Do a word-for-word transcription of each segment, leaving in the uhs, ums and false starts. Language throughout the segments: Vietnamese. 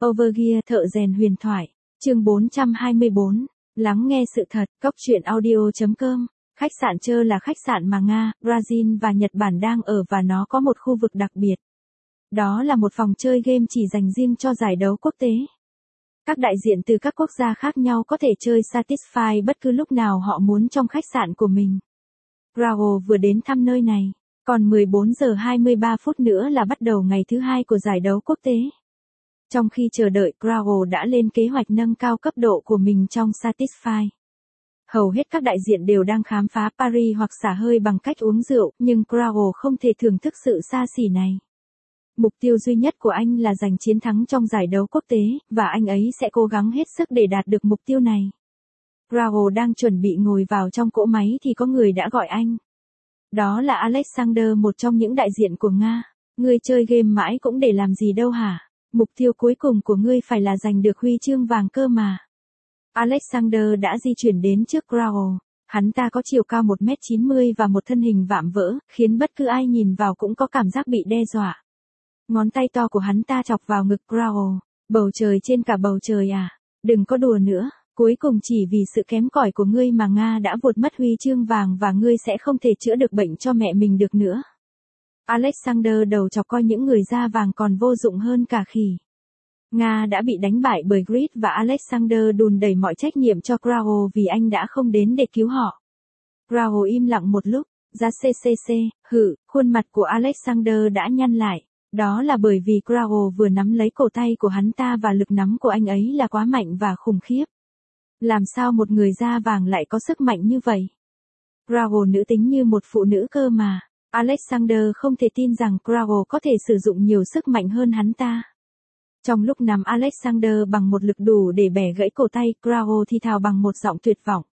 Overgear thợ rèn huyền thoại. Chương bốn trăm hai mươi bốn. Lắng nghe sự thật. Cóc truyện audio chấm com. Khách sạn Chơ là khách sạn mà Nga, Brazil và Nhật Bản đang ở và nó có một khu vực đặc biệt. Đó là một phòng chơi game chỉ dành riêng cho giải đấu quốc tế. Các đại diện từ các quốc gia khác nhau có thể chơi Satisfy bất cứ lúc nào họ muốn trong khách sạn của mình. Raul vừa đến thăm nơi này. Còn mười bốn giờ hai mươi ba phút nữa là bắt đầu ngày thứ hai của giải đấu quốc tế. Trong khi chờ đợi, Raul đã lên kế hoạch nâng cao cấp độ của mình trong Satisfy. Hầu hết các đại diện đều đang khám phá Paris hoặc xả hơi bằng cách uống rượu, nhưng Raul không thể thưởng thức sự xa xỉ này. Mục tiêu duy nhất của anh là giành chiến thắng trong giải đấu quốc tế, và anh ấy sẽ cố gắng hết sức để đạt được mục tiêu này. Raul đang chuẩn bị ngồi vào trong cỗ máy thì có người đã gọi anh. Đó là Alexander, một trong những đại diện của Nga. Ngươi chơi game mãi cũng để làm gì đâu hả? Mục tiêu cuối cùng của ngươi phải là giành được huy chương vàng cơ mà. Alexander đã di chuyển đến trước Raul. Hắn ta có chiều cao một mét chín mươi và một thân hình vạm vỡ, khiến bất cứ ai nhìn vào cũng có cảm giác bị đe dọa. Ngón tay to của hắn ta chọc vào ngực Raul. Bầu trời trên cả bầu trời à? Đừng có đùa nữa. Cuối cùng chỉ vì sự kém cỏi của ngươi mà Nga đã vụt mất huy chương vàng và ngươi sẽ không thể chữa được bệnh cho mẹ mình được nữa. Alexander đầu chọc coi những người da vàng còn vô dụng hơn cả khỉ. Nga đã bị đánh bại bởi Grid và Alexander đùn đẩy mọi trách nhiệm cho Raul vì anh đã không đến để cứu họ. Raul im lặng một lúc, ra ccc, hự, khuôn mặt của Alexander đã nhăn lại. Đó là bởi vì Raul vừa nắm lấy cổ tay của hắn ta và lực nắm của anh ấy là quá mạnh và khủng khiếp. Làm sao một người da vàng lại có sức mạnh như vậy? Raul nữ tính như một phụ nữ cơ mà. Alexander không thể tin rằng Raul có thể sử dụng nhiều sức mạnh hơn hắn ta. Trong lúc nắm Alexander bằng một lực đủ để bẻ gãy cổ tay, Raul thì thào bằng một giọng tuyệt vọng.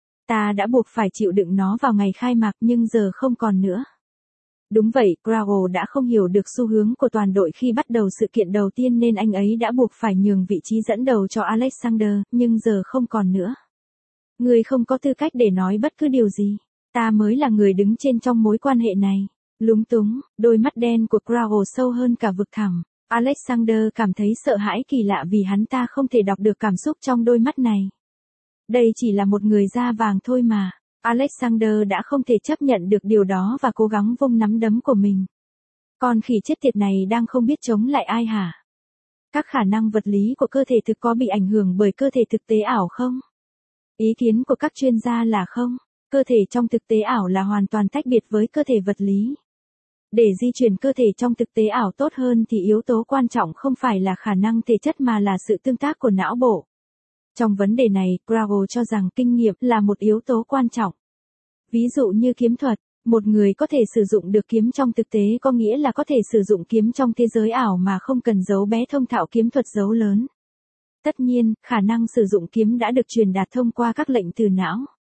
Ta đã buộc phải chịu đựng nó vào ngày khai mạc nhưng giờ không còn nữa. Đúng vậy, Raul đã không hiểu được xu hướng của toàn đội khi bắt đầu sự kiện đầu tiên nên anh ấy đã buộc phải nhường vị trí dẫn đầu cho Alexander, nhưng giờ không còn nữa. Người không có tư cách để nói bất cứ điều gì. Ta mới là người đứng trên trong mối quan hệ này. Lúng túng, đôi mắt đen của Raul sâu hơn cả vực thẳm. Alexander cảm thấy sợ hãi kỳ lạ vì hắn ta không thể đọc được cảm xúc trong đôi mắt này. Đây chỉ là một người da vàng thôi mà. Alexander đã không thể chấp nhận được điều đó và cố gắng vung nắm đấm của mình. Con khỉ chết tiệt này đang không biết chống lại ai hả? Các khả năng vật lý của cơ thể thực có bị ảnh hưởng bởi cơ thể thực tế ảo không? Ý kiến của các chuyên gia là không. Cơ thể trong thực tế ảo là hoàn toàn tách biệt với cơ thể vật lý. Để di chuyển cơ thể trong thực tế ảo tốt hơn thì yếu tố quan trọng không phải là khả năng thể chất mà là sự tương tác của não bộ. Trong vấn đề này, Raul cho rằng kinh nghiệm là một yếu tố quan trọng. Ví dụ như kiếm thuật, một người có thể sử dụng được kiếm trong thực tế có nghĩa là có thể sử dụng kiếm trong thế giới ảo mà không cần giấu bé thông thạo kiếm thuật giấu lớn. Tất nhiên, khả năng sử dụng kiếm đã được truyền đạt thông qua các lệnh từ não.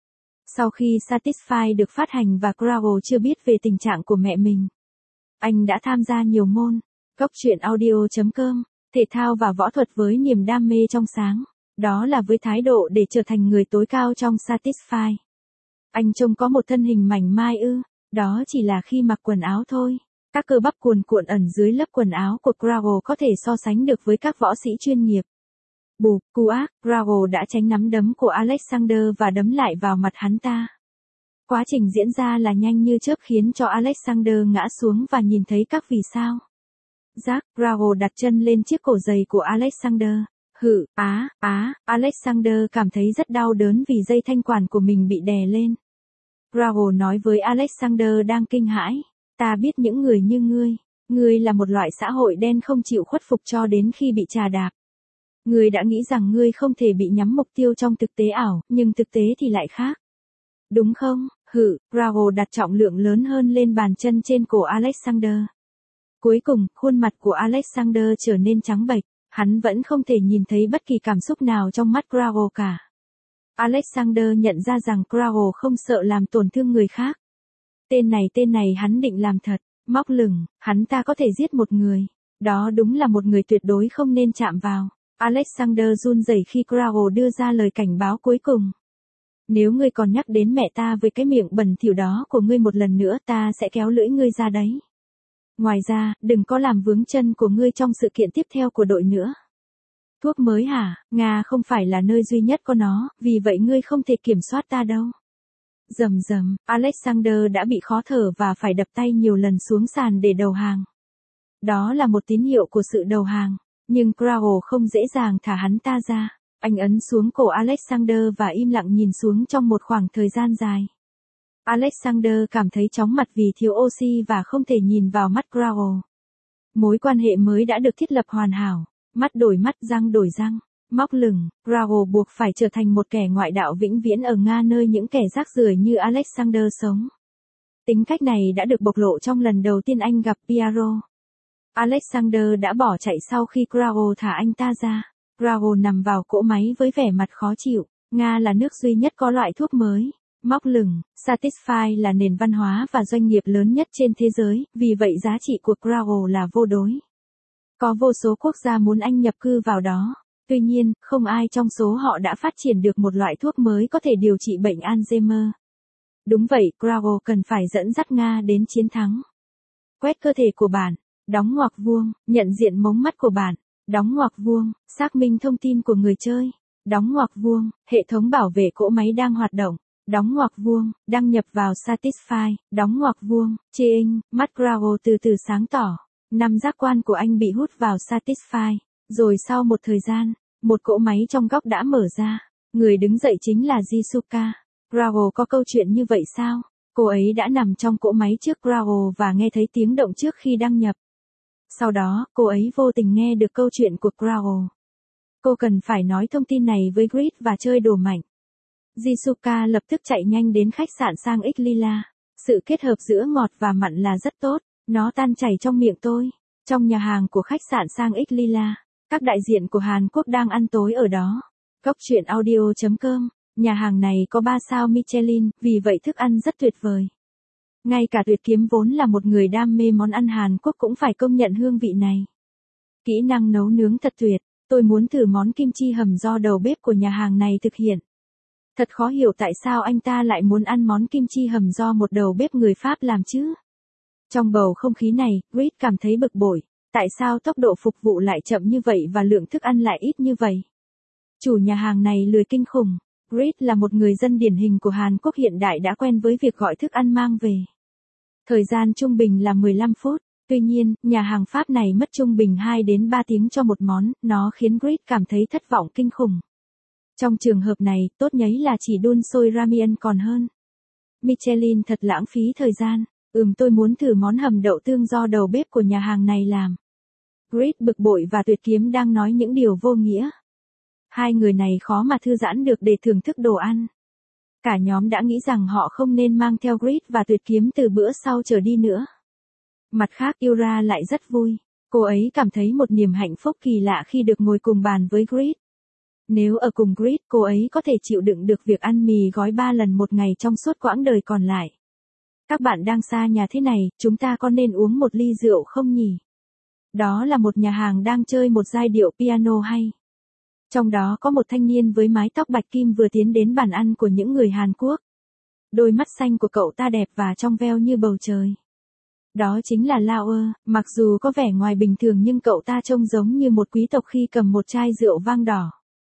Sau khi Satisfy được phát hành và Raul chưa biết về tình trạng của mẹ mình. Anh đã tham gia nhiều môn. Cóc truyện audio chấm com. Thể thao và võ thuật với niềm đam mê trong sáng. Đó là với thái độ để trở thành người tối cao trong Satisfy. Anh trông có một thân hình mảnh mai ư, đó chỉ là khi mặc quần áo thôi. Các cơ bắp cuồn cuộn ẩn dưới lớp quần áo của Raul có thể so sánh được với các võ sĩ chuyên nghiệp. Bụp, cú ác, Raul đã tránh nắm đấm của Alexander và đấm lại vào mặt hắn ta. Quá trình diễn ra là nhanh như chớp khiến cho Alexander ngã xuống và nhìn thấy các vì sao. Rác, Raul đặt chân lên chiếc cổ giày của Alexander. Hự, á, á, Alexander cảm thấy rất đau đớn vì dây thanh quản của mình bị đè lên. Raul nói với Alexander đang kinh hãi. Ta biết những người như ngươi. Ngươi là một loại xã hội đen không chịu khuất phục cho đến khi bị trà đạp. Ngươi đã nghĩ rằng ngươi không thể bị nhắm mục tiêu trong thực tế ảo, nhưng thực tế thì lại khác. Đúng không? Hự, Raul đặt trọng lượng lớn hơn lên bàn chân trên cổ Alexander. Cuối cùng, khuôn mặt của Alexander trở nên trắng bệch. Hắn vẫn không thể nhìn thấy bất kỳ cảm xúc nào trong mắt Raul cả. Alexander nhận ra rằng Raul không sợ làm tổn thương người khác. Tên này tên này hắn định làm thật, móc lửng, hắn ta có thể giết một người. Đó đúng là một người tuyệt đối không nên chạm vào. Alexander run rẩy khi Raul đưa ra lời cảnh báo cuối cùng. Nếu ngươi còn nhắc đến mẹ ta với cái miệng bẩn thỉu đó của ngươi một lần nữa ta sẽ kéo lưỡi ngươi ra đấy. Ngoài ra, đừng có làm vướng chân của ngươi trong sự kiện tiếp theo của đội nữa. Thuốc mới hả? Nga không phải là nơi duy nhất có nó, vì vậy ngươi không thể kiểm soát ta đâu. Rầm rầm, Alexander đã bị khó thở và phải đập tay nhiều lần xuống sàn để đầu hàng. Đó là một tín hiệu của sự đầu hàng, nhưng Crowell không dễ dàng thả hắn ta ra. Anh ấn xuống cổ Alexander và im lặng nhìn xuống trong một khoảng thời gian dài. Alexander cảm thấy chóng mặt vì thiếu oxy và không thể nhìn vào mắt Crowell. Mối quan hệ mới đã được thiết lập hoàn hảo. Mắt đổi mắt, răng đổi răng, móc lửng, Crowell buộc phải trở thành một kẻ ngoại đạo vĩnh viễn ở Nga nơi những kẻ rác rưởi như Alexander sống. Tính cách này đã được bộc lộ trong lần đầu tiên anh gặp Piero. Alexander đã bỏ chạy sau khi Crowell thả anh ta ra. Crowell nằm vào cỗ máy với vẻ mặt khó chịu. Nga là nước duy nhất có loại thuốc mới. Móc lửng, Satisfy là nền văn hóa và doanh nghiệp lớn nhất trên thế giới, vì vậy giá trị của Crowell là vô đối. Có vô số quốc gia muốn anh nhập cư vào đó. Tuy nhiên, không ai trong số họ đã phát triển được một loại thuốc mới có thể điều trị bệnh Alzheimer. Đúng vậy, Crowell cần phải dẫn dắt Nga đến chiến thắng. Quét cơ thể của bạn, đóng ngoặc vuông, nhận diện mống mắt của bạn, đóng ngoặc vuông, xác minh thông tin của người chơi, đóng ngoặc vuông, hệ thống bảo vệ cỗ máy đang hoạt động, đóng ngoặc vuông, đăng nhập vào Satisfy, đóng ngoặc vuông, chê-inh, mắt Crowell từ từ sáng tỏ. Năm giác quan của anh bị hút vào Satisfy. Rồi sau một thời gian, một cỗ máy trong góc đã mở ra. Người đứng dậy chính là Jisuka. Crowell có câu chuyện như vậy sao? Cô ấy đã nằm trong cỗ máy trước Crowell và nghe thấy tiếng động trước khi đăng nhập. Sau đó, cô ấy vô tình nghe được câu chuyện của Crowell. Cô cần phải nói thông tin này với Grid và chơi đồ mạnh. Jisuka lập tức chạy nhanh đến khách sạn sang X Lila. Sự kết hợp giữa ngọt và mặn là rất tốt. Nó tan chảy trong miệng tôi. Trong nhà hàng của khách sạn sang X Lila, các đại diện của Hàn Quốc đang ăn tối ở đó. Góc truyện audio chấm com, nhà hàng này có ba sao Michelin, vì vậy thức ăn rất tuyệt vời. Ngay cả Tuyệt Kiếm vốn là một người đam mê món ăn Hàn Quốc cũng phải công nhận hương vị này. Kỹ năng nấu nướng thật tuyệt, tôi muốn thử món kim chi hầm do đầu bếp của nhà hàng này thực hiện. Thật khó hiểu tại sao anh ta lại muốn ăn món kim chi hầm do một đầu bếp người Pháp làm chứ. Trong bầu không khí này, Grid cảm thấy bực bội. Tại sao tốc độ phục vụ lại chậm như vậy và lượng thức ăn lại ít như vậy? Chủ nhà hàng này lười kinh khủng. Grid là một người dân điển hình của Hàn Quốc hiện đại đã quen với việc gọi thức ăn mang về. Thời gian trung bình là mười lăm phút. Tuy nhiên, nhà hàng Pháp này mất trung bình hai đến ba tiếng cho một món, nó khiến Grid cảm thấy thất vọng kinh khủng. Trong trường hợp này, tốt nhấy là chỉ đun sôi ramen còn hơn. Michelin thật lãng phí thời gian. Ừm tôi muốn thử món hầm đậu tương do đầu bếp của nhà hàng này làm. Grid bực bội và Tuyệt Kiếm đang nói những điều vô nghĩa. Hai người này khó mà thư giãn được để thưởng thức đồ ăn. Cả nhóm đã nghĩ rằng họ không nên mang theo Grid và Tuyệt Kiếm từ bữa sau trở đi nữa. Mặt khác Yura lại rất vui. Cô ấy cảm thấy một niềm hạnh phúc kỳ lạ khi được ngồi cùng bàn với Grid. Nếu ở cùng Grid, cô ấy có thể chịu đựng được việc ăn mì gói ba lần một ngày trong suốt quãng đời còn lại. Các bạn đang xa nhà thế này, chúng ta có nên uống một ly rượu không nhỉ? Đó là một nhà hàng đang chơi một giai điệu piano hay. Trong đó có một thanh niên với mái tóc bạch kim vừa tiến đến bàn ăn của những người Hàn Quốc. Đôi mắt xanh của cậu ta đẹp và trong veo như bầu trời. Đó chính là Lauer, mặc dù có vẻ ngoài bình thường nhưng cậu ta trông giống như một quý tộc khi cầm một chai rượu vang đỏ.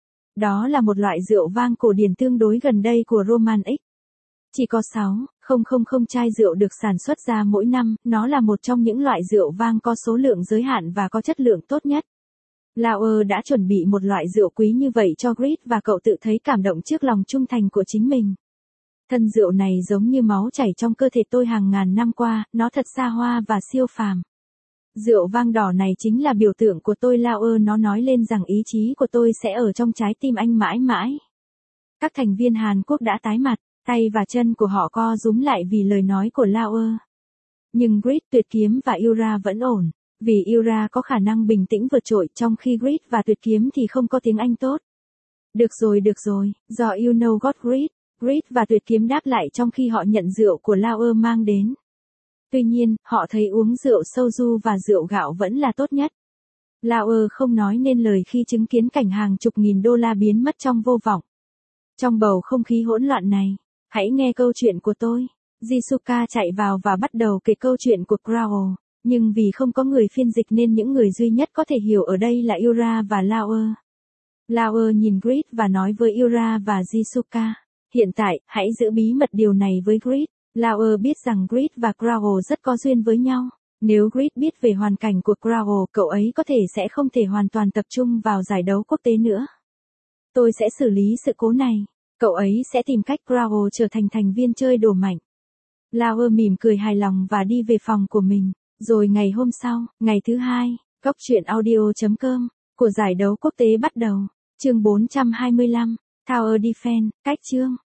Đó là một loại rượu vang cổ điển tương đối gần đây của Roman X. Chỉ có sáu nghìn chai rượu được sản xuất ra mỗi năm, nó là một trong những loại rượu vang có số lượng giới hạn và có chất lượng tốt nhất. Lauer đã chuẩn bị một loại rượu quý như vậy cho Grid và cậu tự thấy cảm động trước lòng trung thành của chính mình. Thân rượu này giống như máu chảy trong cơ thể tôi hàng ngàn năm qua, nó thật xa hoa và siêu phàm. Rượu vang đỏ này chính là biểu tượng của tôi Lauer nó nói lên rằng ý chí của tôi sẽ ở trong trái tim anh mãi mãi. Các thành viên Hàn Quốc đã tái mặt, tay và chân của họ co rúm lại vì lời nói của Lauer. Nhưng Grid, Tuyệt Kiếm và Yura vẫn ổn, vì Yura có khả năng bình tĩnh vượt trội trong khi Grid và Tuyệt Kiếm thì không có tiếng Anh tốt. Được rồi được rồi, do you know got Grid, Grid và Tuyệt Kiếm đáp lại trong khi họ nhận rượu của Lauer mang đến. Tuy nhiên, họ thấy uống rượu soju và rượu gạo vẫn là tốt nhất. Lauer không nói nên lời khi chứng kiến cảnh hàng chục nghìn đô la biến mất trong vô vọng. Trong bầu không khí hỗn loạn này, hãy nghe câu chuyện của tôi. Jisuka chạy vào và bắt đầu kể câu chuyện của Crowell, nhưng vì không có người phiên dịch nên những người duy nhất có thể hiểu ở đây là Yura và Lauer. Lauer nhìn Grid và nói với Yura và Jisuka. Hiện tại, hãy giữ bí mật điều này với Grid. Lauer biết rằng Grid và Crowell rất có duyên với nhau. Nếu Grid biết về hoàn cảnh của Crowell, cậu ấy có thể sẽ không thể hoàn toàn tập trung vào giải đấu quốc tế nữa. Tôi sẽ xử lý sự cố này. Cậu ấy sẽ tìm cách Crowell trở thành thành viên chơi đồ mạnh. Lauer mỉm cười hài lòng và đi về phòng của mình. Rồi ngày hôm sau, ngày thứ hai, Cóc truyện audio chấm com của giải đấu quốc tế bắt đầu. Chương bốn trăm hai mươi lăm, Tower Defense, cách chương.